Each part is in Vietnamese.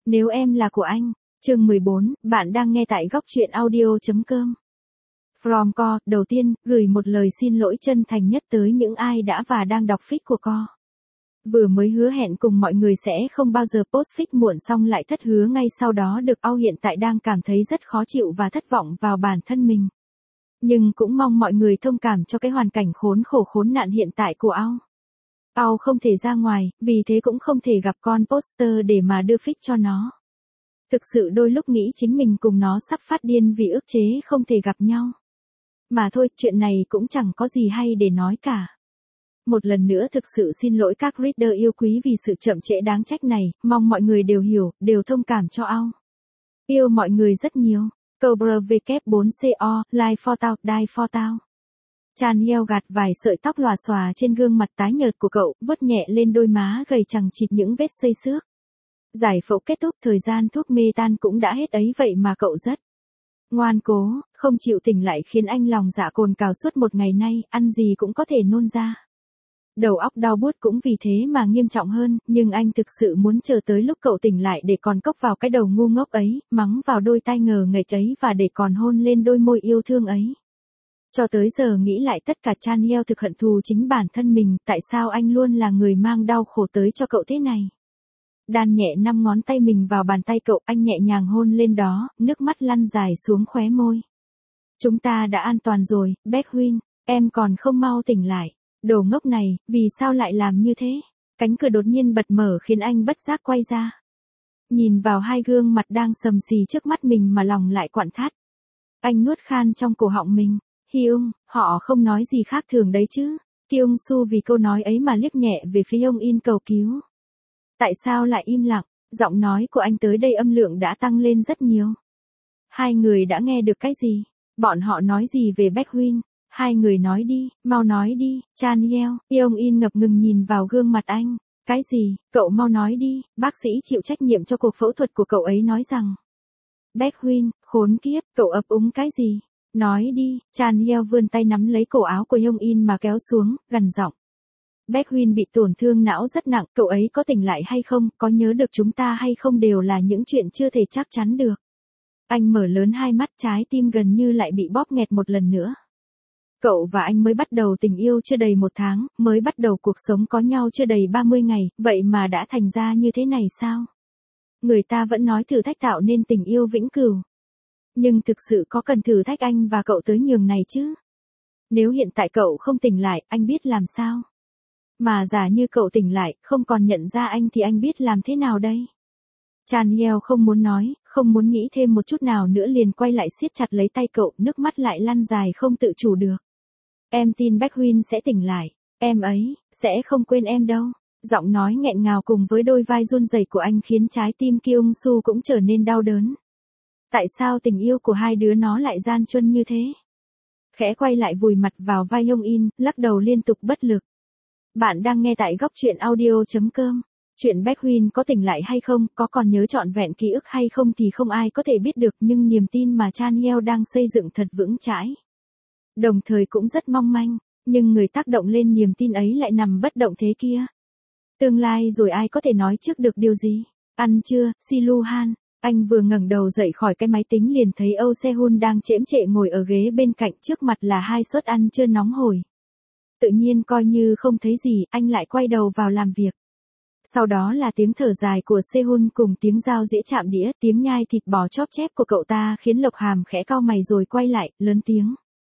Nếu em là của anh. Chương 14, bạn đang nghe tại góc truyện audio.com. From Co, đầu tiên, gửi một lời xin lỗi chân thành nhất tới những ai đã và đang đọc feed của Co. Vừa mới hứa hẹn cùng mọi người sẽ không bao giờ post feed muộn xong lại thất hứa ngay sau đó được ao hiện tại đang cảm thấy rất khó chịu và thất vọng vào bản thân mình. Nhưng cũng mong mọi người thông cảm cho cái hoàn cảnh khốn khổ khốn nạn hiện tại của ao. Ao không thể ra ngoài, vì thế cũng không thể gặp con poster để mà đưa feed cho nó. Thực sự đôi lúc nghĩ chính mình cùng nó sắp phát điên vì ức chế không thể gặp nhau. Mà thôi, chuyện này cũng chẳng có gì hay để nói cả. Một lần nữa thực sự xin lỗi các reader yêu quý vì sự chậm trễ đáng trách này, mong mọi người đều hiểu, đều thông cảm cho ao. Yêu mọi người rất nhiều. Cobra W4CO, Live for Tao, Die for Tao. Chan Heo gạt vài sợi tóc lòa xòa trên gương mặt tái nhợt của cậu, vuốt nhẹ lên đôi má gầy chằng chịt những vết xây xước. Giải phẫu kết thúc, thời gian thuốc mê tan cũng đã hết ấy vậy mà cậu rất ngoan cố, không chịu tỉnh lại khiến anh lòng dạ cồn cào suốt một ngày nay, ăn gì cũng có thể nôn ra. Đầu óc đau buốt cũng vì thế mà nghiêm trọng hơn, nhưng anh thực sự muốn chờ tới lúc cậu tỉnh lại để còn cốc vào cái đầu ngu ngốc ấy, mắng vào đôi tai ngờ nghệch ấy và để còn hôn lên đôi môi yêu thương ấy. Cho tới giờ nghĩ lại tất cả Chan Heo thực hận thù chính bản thân mình, tại sao anh luôn là người mang đau khổ tới cho cậu thế này. Đan nhẹ 5 ngón tay mình vào bàn tay cậu, anh nhẹ nhàng hôn lên đó, nước mắt lăn dài xuống khóe môi. Chúng ta đã an toàn rồi, Beckwin, em còn không mau tỉnh lại. Đồ ngốc này, vì sao lại làm như thế? Cánh cửa đột nhiên bật mở khiến anh bất giác quay ra. Nhìn vào hai gương mặt đang sầm xì trước mắt mình mà lòng lại quặn thắt. Anh nuốt khan trong cổ họng mình. Hyung, họ không nói gì khác thường đấy chứ. Kyung Su vì câu nói ấy mà liếc nhẹ về phía Yong In cầu cứu. Tại sao lại im lặng? Giọng nói của anh tới đây âm lượng đã tăng lên rất nhiều. Hai người đã nghe được cái gì? Bọn họ nói gì về Beckwin? Hai người nói đi, mau nói đi. Chan Heo, Yong In ngập ngừng nhìn vào gương mặt anh. Cái gì? Cậu mau nói đi. Bác sĩ chịu trách nhiệm cho cuộc phẫu thuật của cậu ấy nói rằng. Beckwin, khốn kiếp, cậu ấp úng cái gì? Nói đi. Chan Heo vươn tay nắm lấy cổ áo của Yong In mà kéo xuống, gằn giọng. Beckwin bị tổn thương não rất nặng, cậu ấy có tỉnh lại hay không, có nhớ được chúng ta hay không đều là những chuyện chưa thể chắc chắn được. Anh mở lớn hai mắt, trái tim gần như lại bị bóp nghẹt một lần nữa. Cậu và anh mới bắt đầu tình yêu chưa đầy 1 tháng, mới bắt đầu cuộc sống có nhau chưa đầy 30 ngày, vậy mà đã thành ra như thế này sao? Người ta vẫn nói thử thách tạo nên tình yêu vĩnh cửu. Nhưng thực sự có cần thử thách anh và cậu tới nhường này chứ? Nếu hiện tại cậu không tỉnh lại, anh biết làm sao? Mà giả như cậu tỉnh lại, không còn nhận ra anh thì anh biết làm thế nào đây? Chan Heo không muốn nói, không muốn nghĩ thêm một chút nào nữa liền quay lại siết chặt lấy tay cậu, nước mắt lại lăn dài không tự chủ được. Em tin Beckwin sẽ tỉnh lại, em ấy, sẽ không quên em đâu. Giọng nói nghẹn ngào cùng với đôi vai run rẩy của anh khiến trái tim Kyung Su cũng trở nên đau đớn. Tại sao tình yêu của hai đứa nó lại gian truân như thế? Khẽ quay lại vùi mặt vào vai Yong In, lắc đầu liên tục bất lực. Bạn đang nghe tại góc truyện audio.com. Chuyện Beckwin có tỉnh lại hay không, có còn nhớ trọn vẹn ký ức hay không thì không ai có thể biết được, nhưng niềm tin mà Chan Heo đang xây dựng thật vững chãi. Đồng thời cũng rất mong manh, nhưng người tác động lên niềm tin ấy lại nằm bất động thế kia. Tương lai rồi ai có thể nói trước được điều gì? Ăn chưa, Silu Han? Anh vừa ngẩng đầu dậy khỏi cái máy tính liền thấy Âu Se-hun đang chễm chệ ngồi ở ghế bên cạnh, trước mặt là 2 suất ăn chưa nóng hổi. Tự nhiên coi như không thấy gì, anh lại quay đầu vào làm việc. Sau đó là tiếng thở dài của Se-hun cùng tiếng dao dĩa chạm đĩa, tiếng nhai thịt bò chóp chép của cậu ta khiến Lộc Hàm khẽ cau mày rồi quay lại, lớn tiếng.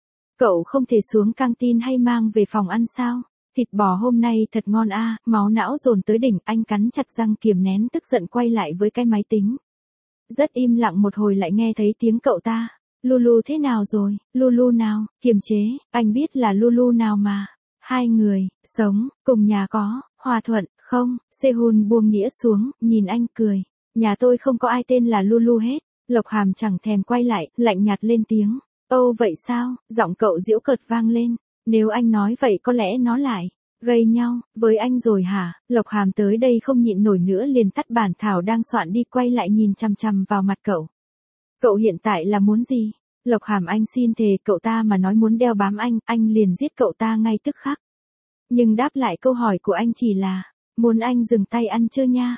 Cậu không thể xuống căng tin hay mang về phòng ăn sao? Thịt bò hôm nay thật ngon a, máu não dồn tới đỉnh, anh cắn chặt răng kiềm nén tức giận quay lại với cái máy tính. Rất im lặng một hồi lại nghe thấy tiếng cậu ta. Lulu thế nào rồi? Lulu nào? Kiềm chế, anh biết là Lulu nào mà. Hai người, sống, cùng nhà có, hòa thuận, không? Se-hun buông đĩa xuống, nhìn anh cười. Nhà tôi không có ai tên là Lulu hết. Lộc Hàm chẳng thèm quay lại, lạnh nhạt lên tiếng. Ồ vậy sao? Giọng cậu giễu cợt vang lên. Nếu anh nói vậy có lẽ nó lại gây nhau với anh rồi hả? Lộc Hàm tới đây không nhịn nổi nữa liền tắt bản thảo đang soạn đi, quay lại nhìn chằm chằm vào mặt cậu. Cậu hiện tại là muốn gì? Lộc Hàm anh xin thề, cậu ta mà nói muốn đeo bám anh liền giết cậu ta ngay tức khắc. Nhưng đáp lại câu hỏi của anh chỉ là, muốn anh dừng tay ăn chưa nha?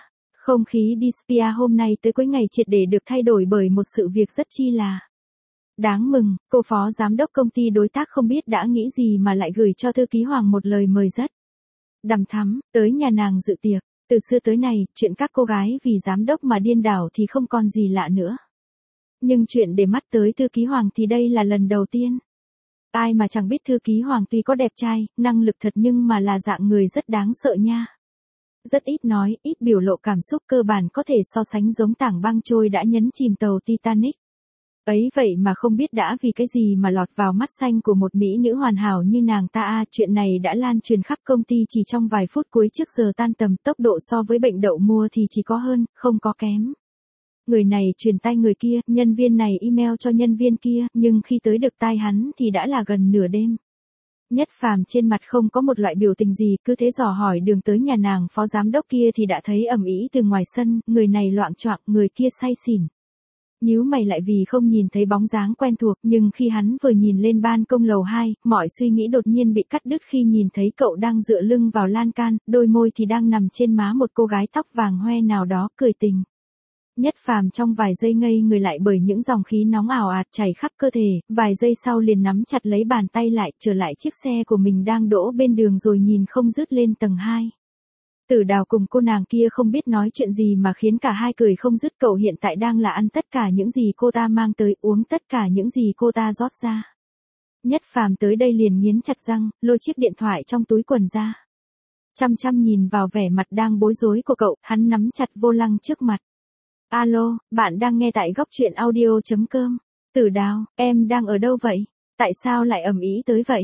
Không khí Despia hôm nay tới cuối ngày triệt để được thay đổi bởi một sự việc rất chi là đáng mừng. Cô phó giám đốc công ty đối tác không biết đã nghĩ gì mà lại gửi cho thư ký Hoàng một lời mời rất đằm thắm, tới nhà nàng dự tiệc. Từ xưa tới nay, chuyện các cô gái vì giám đốc mà điên đảo thì không còn gì lạ nữa. Nhưng chuyện để mắt tới thư ký Hoàng thì đây là lần đầu tiên. Ai mà chẳng biết thư ký Hoàng tuy có đẹp trai, năng lực thật nhưng mà là dạng người rất đáng sợ nha. Rất ít nói, ít biểu lộ cảm xúc, cơ bản có thể so sánh giống tảng băng trôi đã nhấn chìm tàu Titanic. Ấy vậy mà không biết đã vì cái gì mà lọt vào mắt xanh của một mỹ nữ hoàn hảo như nàng ta. Chuyện này đã lan truyền khắp công ty chỉ trong vài phút cuối trước giờ tan tầm, tốc độ so với bệnh đậu mùa thì chỉ có hơn, không có kém. Người này truyền tai người kia, nhân viên này email cho nhân viên kia, nhưng khi tới được tai hắn thì đã là gần nửa đêm. Nhất Phàm trên mặt không có một loại biểu tình gì, cứ thế dò hỏi đường tới nhà nàng phó giám đốc kia thì đã thấy ầm ĩ từ ngoài sân, người này loạng choạng, người kia say xỉn. Nhíu mày lại vì không nhìn thấy bóng dáng quen thuộc, nhưng khi hắn vừa nhìn lên ban công lầu 2, mọi suy nghĩ đột nhiên bị cắt đứt khi nhìn thấy cậu đang dựa lưng vào lan can, đôi môi thì đang nằm trên má một cô gái tóc vàng hoe nào đó cười tình. Nhất Phàm trong vài giây ngây người lại bởi những dòng khí nóng ảo ạt chảy khắp cơ thể, vài giây sau liền nắm chặt lấy bàn tay lại, trở lại chiếc xe của mình đang đỗ bên đường rồi nhìn không dứt lên tầng 2. Tử Đào cùng cô nàng kia không biết nói chuyện gì mà khiến cả hai cười không dứt. Cậu hiện tại đang là ăn tất cả những gì cô ta mang tới, uống tất cả những gì cô ta rót ra. Nhất Phàm tới đây liền nghiến chặt răng, lôi chiếc điện thoại trong túi quần ra. Chăm chăm nhìn vào vẻ mặt đang bối rối của cậu, hắn nắm chặt vô lăng trước mặt. Alo, bạn đang nghe tại góc truyện audio.com. Tử Đào, em đang ở đâu vậy? Tại sao lại ầm ĩ tới vậy?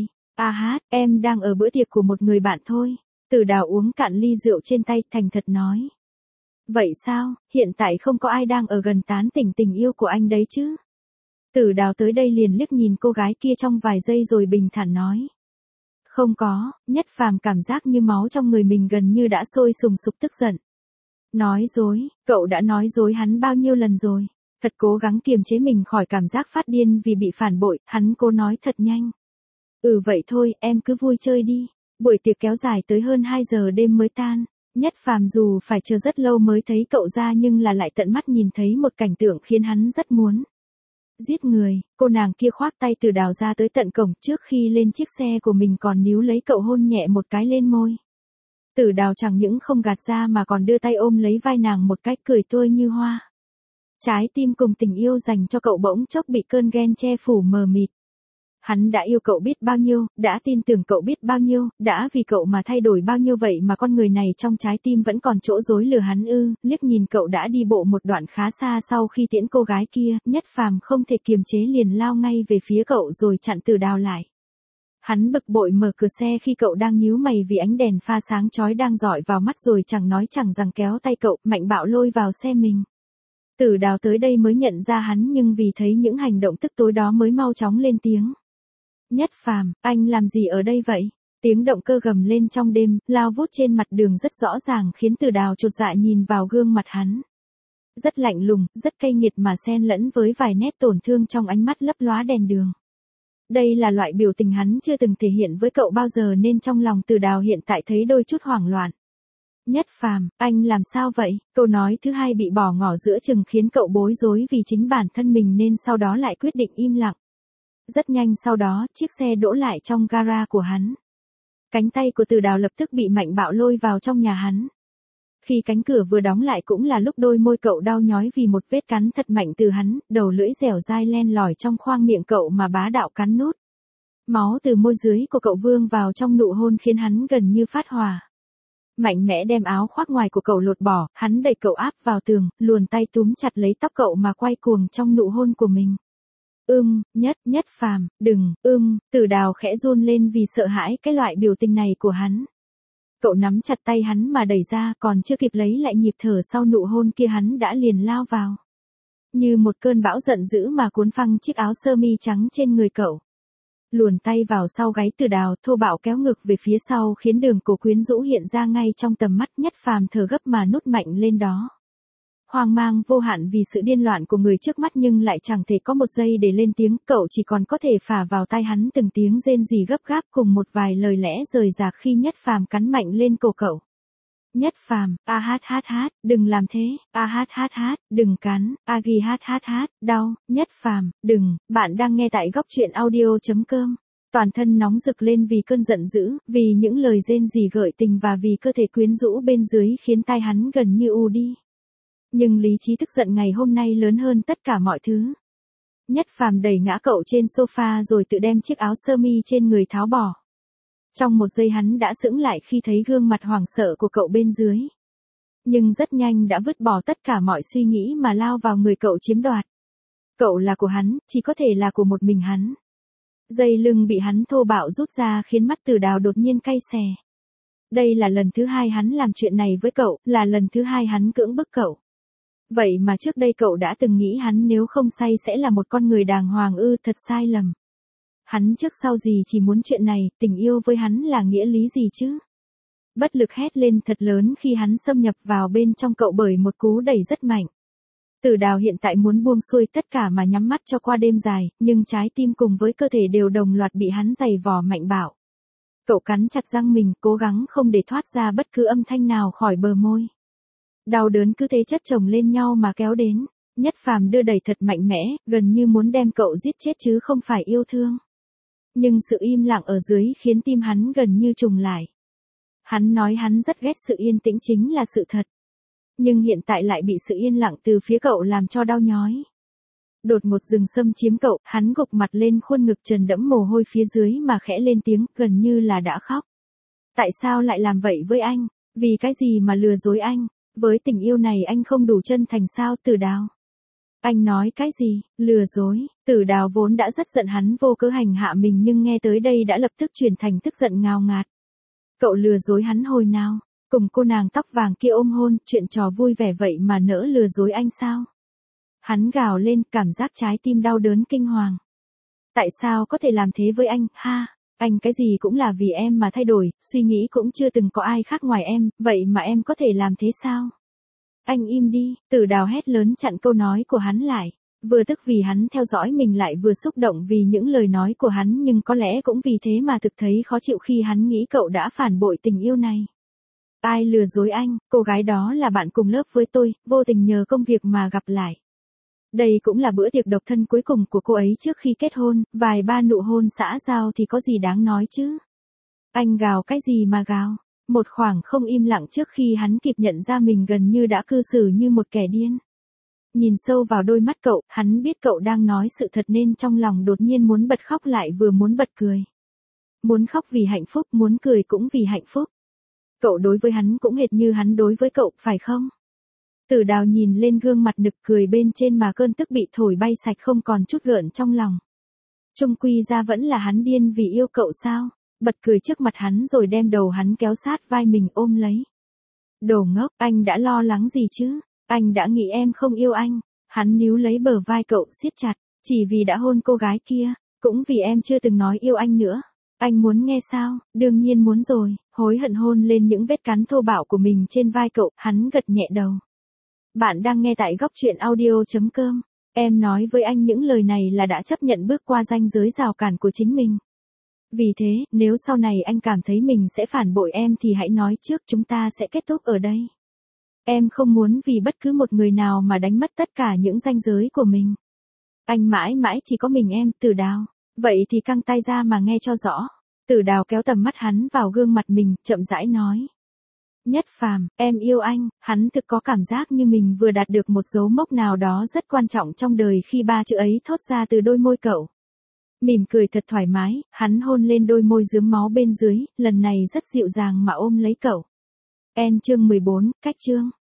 Em đang ở bữa tiệc của một người bạn thôi. Tử Đào uống cạn ly rượu trên tay, thành thật nói. Vậy sao, hiện tại không có ai đang ở gần tán tỉnh tình yêu của anh đấy chứ? Tử Đào tới đây liền liếc nhìn cô gái kia trong vài giây rồi bình thản nói. Không có. Nhất Phàm cảm giác như máu trong người mình gần như đã sôi sùng sục tức giận. Nói dối, cậu đã nói dối hắn bao nhiêu lần rồi? Thật cố gắng kiềm chế mình khỏi cảm giác phát điên vì bị phản bội, hắn cố nói thật nhanh. Vậy thôi, em cứ vui chơi đi. Buổi tiệc kéo dài tới hơn 2 giờ đêm mới tan. Nhất Phàm dù phải chờ rất lâu mới thấy cậu ra nhưng là lại tận mắt nhìn thấy một cảnh tượng khiến hắn rất muốn giết người. Cô nàng kia khoác tay Tử Đào ra tới tận cổng, trước khi lên chiếc xe của mình còn níu lấy cậu hôn nhẹ một cái lên môi. Tử Đào chẳng những không gạt ra mà còn đưa tay ôm lấy vai nàng một cách cười tươi như hoa. Trái tim cùng tình yêu dành cho cậu bỗng chốc bị cơn ghen che phủ mờ mịt. Hắn đã yêu cậu biết bao nhiêu, đã tin tưởng cậu biết bao nhiêu, đã vì cậu mà thay đổi bao nhiêu, vậy mà con người này trong trái tim vẫn còn chỗ dối lừa hắn ư? Liếc nhìn cậu đã đi bộ một đoạn khá xa sau khi tiễn cô gái kia, Nhất Phàm không thể kiềm chế liền lao ngay về phía cậu rồi chặn Tử Đào lại. Hắn bực bội mở cửa xe khi cậu đang nhíu mày vì ánh đèn pha sáng chói đang rọi vào mắt rồi chẳng nói chẳng rằng kéo tay cậu, mạnh bạo lôi vào xe mình. Tử Đào tới đây mới nhận ra hắn nhưng vì thấy những hành động tức tối đó mới mau chóng lên tiếng. Nhất Phàm, anh làm gì ở đây vậy? Tiếng động cơ gầm lên trong đêm, lao vút trên mặt đường rất rõ ràng khiến Tử Đào chột dạ nhìn vào gương mặt hắn. Rất lạnh lùng, rất cay nghiệt mà xen lẫn với vài nét tổn thương trong ánh mắt lấp lóa đèn đường. Đây là loại biểu tình hắn chưa từng thể hiện với cậu bao giờ nên trong lòng Tử Đào hiện tại thấy đôi chút hoảng loạn. Nhất Phàm, anh làm sao vậy? Câu nói thứ hai bị bỏ ngỏ giữa chừng khiến cậu bối rối vì chính bản thân mình nên sau đó lại quyết định im lặng. Rất nhanh sau đó, chiếc xe đỗ lại trong gara của hắn. Cánh tay của Tử Đào lập tức bị mạnh bạo lôi vào trong nhà hắn. Khi cánh cửa vừa đóng lại cũng là lúc đôi môi cậu đau nhói vì một vết cắn thật mạnh từ hắn, đầu lưỡi dẻo dai len lỏi trong khoang miệng cậu mà bá đạo cắn nút. Máu từ môi dưới của cậu vương vào trong nụ hôn khiến hắn gần như phát hỏa. Mạnh mẽ đem áo khoác ngoài của cậu lột bỏ, hắn đẩy cậu áp vào tường, luồn tay túm chặt lấy tóc cậu mà quay cuồng trong nụ hôn của mình. Nhất Phàm, đừng, Tử Đào khẽ run lên vì sợ hãi cái loại biểu tình này của hắn. Cậu nắm chặt tay hắn mà đẩy ra, còn chưa kịp lấy lại nhịp thở sau nụ hôn kia hắn đã liền lao vào. Như một cơn bão giận dữ mà cuốn phăng chiếc áo sơ mi trắng trên người cậu. Luồn tay vào sau gáy Tử Đào, thô bạo kéo ngực về phía sau khiến đường cổ quyến rũ hiện ra ngay trong tầm mắt. Nhất Phàm thở gấp mà nút mạnh lên đó. Hoang mang vô hạn vì sự điên loạn của người trước mắt nhưng lại chẳng thể có một giây để lên tiếng, cậu chỉ còn có thể phả vào tai hắn từng tiếng rên rỉ gấp gáp cùng một vài lời lẽ rời rạc khi Nhất Phàm cắn mạnh lên cổ cậu. Nhất Phàm, đừng làm thế, đừng cắn, đau, Nhất Phàm, đừng, bạn đang nghe tại góc truyện audio.com. Toàn thân nóng rực lên vì cơn giận dữ, vì những lời rên rỉ gợi tình và vì cơ thể quyến rũ bên dưới khiến tai hắn gần như u đi. Nhưng lý trí tức giận ngày hôm nay lớn hơn tất cả mọi thứ. Nhất Phàm đẩy ngã cậu trên sofa rồi tự đem chiếc áo sơ mi trên người tháo bỏ. Trong một giây hắn đã sững lại khi thấy gương mặt hoảng sợ của cậu bên dưới. Nhưng rất nhanh đã vứt bỏ tất cả mọi suy nghĩ mà lao vào người cậu chiếm đoạt. Cậu là của hắn, chỉ có thể là của một mình hắn. Dây lưng bị hắn thô bạo rút ra khiến mắt Tử Đào đột nhiên cay xè. Đây là lần thứ hai hắn làm chuyện này với cậu, là lần thứ hai hắn cưỡng bức cậu. Vậy mà trước đây cậu đã từng nghĩ hắn nếu không say sẽ là một con người đàng hoàng ư, thật sai lầm. Hắn trước sau gì chỉ muốn chuyện này, tình yêu với hắn là nghĩa lý gì chứ? Bất lực hét lên thật lớn khi hắn xâm nhập vào bên trong cậu bởi một cú đẩy rất mạnh. Tử Đào hiện tại muốn buông xuôi tất cả mà nhắm mắt cho qua đêm dài, nhưng trái tim cùng với cơ thể đều đồng loạt bị hắn giày vò mạnh bạo. Cậu cắn chặt răng mình, cố gắng không để thoát ra bất cứ âm thanh nào khỏi bờ môi. Đau đớn cứ thế chất chồng lên nhau mà kéo đến. Nhất Phàm đưa đẩy thật mạnh mẽ, gần như muốn đem cậu giết chết chứ không phải yêu thương. Nhưng sự im lặng ở dưới khiến tim hắn gần như trùng lại. Hắn nói hắn rất ghét sự yên tĩnh chính là sự thật. Nhưng hiện tại lại bị sự yên lặng từ phía cậu làm cho đau nhói. Đột ngột rừng xâm chiếm cậu, hắn gục mặt lên khuôn ngực trần đẫm mồ hôi phía dưới mà khẽ lên tiếng, gần như là đã khóc. Tại sao lại làm vậy với anh? Vì cái gì mà lừa dối anh? Với tình yêu này anh không đủ chân thành sao, Tử Đào? Anh nói cái gì? Lừa dối? Tử Đào vốn đã rất giận hắn vô cớ hành hạ mình nhưng nghe tới đây đã lập tức chuyển thành tức giận ngao ngạt. Cậu lừa dối hắn hồi nào? Cùng cô nàng tóc vàng kia ôm hôn, chuyện trò vui vẻ vậy mà nỡ lừa dối anh sao? Hắn gào lên, cảm giác trái tim đau đớn kinh hoàng. Tại sao có thể làm thế với anh, ha? Anh cái gì cũng là vì em mà thay đổi, suy nghĩ cũng chưa từng có ai khác ngoài em, vậy mà em có thể làm thế sao? Anh im đi, Tử Đào hét lớn chặn câu nói của hắn lại. Vừa tức vì hắn theo dõi mình lại vừa xúc động vì những lời nói của hắn nhưng có lẽ cũng vì thế mà thực thấy khó chịu khi hắn nghĩ cậu đã phản bội tình yêu này. Ai lừa dối anh, cô gái đó là bạn cùng lớp với tôi, vô tình nhờ công việc mà gặp lại. Đây cũng là bữa tiệc độc thân cuối cùng của cô ấy trước khi kết hôn, vài ba nụ hôn xã giao thì có gì đáng nói chứ. Anh gào cái gì mà gào, một khoảng không im lặng trước khi hắn kịp nhận ra mình gần như đã cư xử như một kẻ điên. Nhìn sâu vào đôi mắt cậu, hắn biết cậu đang nói sự thật nên trong lòng đột nhiên muốn bật khóc lại vừa muốn bật cười. Muốn khóc vì hạnh phúc, muốn cười cũng vì hạnh phúc. Cậu đối với hắn cũng hệt như hắn đối với cậu, phải không? Tử Đào nhìn lên gương mặt nực cười bên trên mà cơn tức bị thổi bay sạch không còn chút gợn trong lòng. Chung quy ra vẫn là hắn điên vì yêu cậu sao? Bật cười trước mặt hắn rồi đem đầu hắn kéo sát vai mình ôm lấy. Đồ ngốc, anh đã lo lắng gì chứ? Anh đã nghĩ em không yêu anh. Hắn níu lấy bờ vai cậu siết chặt, chỉ vì đã hôn cô gái kia, cũng vì em chưa từng nói yêu anh nữa. Anh muốn nghe sao? Đương nhiên muốn rồi. Hối hận hôn lên những vết cắn thô bạo của mình trên vai cậu, hắn gật nhẹ đầu. Bạn đang nghe tại góc truyện audio.com. Em nói với anh những lời này là đã chấp nhận bước qua ranh giới rào cản của chính mình. Vì thế, nếu sau này anh cảm thấy mình sẽ phản bội em thì hãy nói trước, chúng ta sẽ kết thúc ở đây. Em không muốn vì bất cứ một người nào mà đánh mất tất cả những ranh giới của mình. Anh mãi mãi chỉ có mình em, Tử Đào. Vậy thì căng tay ra mà nghe cho rõ. Tử Đào kéo tầm mắt hắn vào gương mặt mình, chậm rãi nói. Nhất Phàm, em yêu anh. Hắn thực có cảm giác như mình vừa đạt được một dấu mốc nào đó rất quan trọng trong đời khi ba chữ ấy thốt ra từ đôi môi cậu. Mỉm cười thật thoải mái, hắn hôn lên đôi môi rướm máu bên dưới, lần này rất dịu dàng mà ôm lấy cậu. Chương 14, cách chương.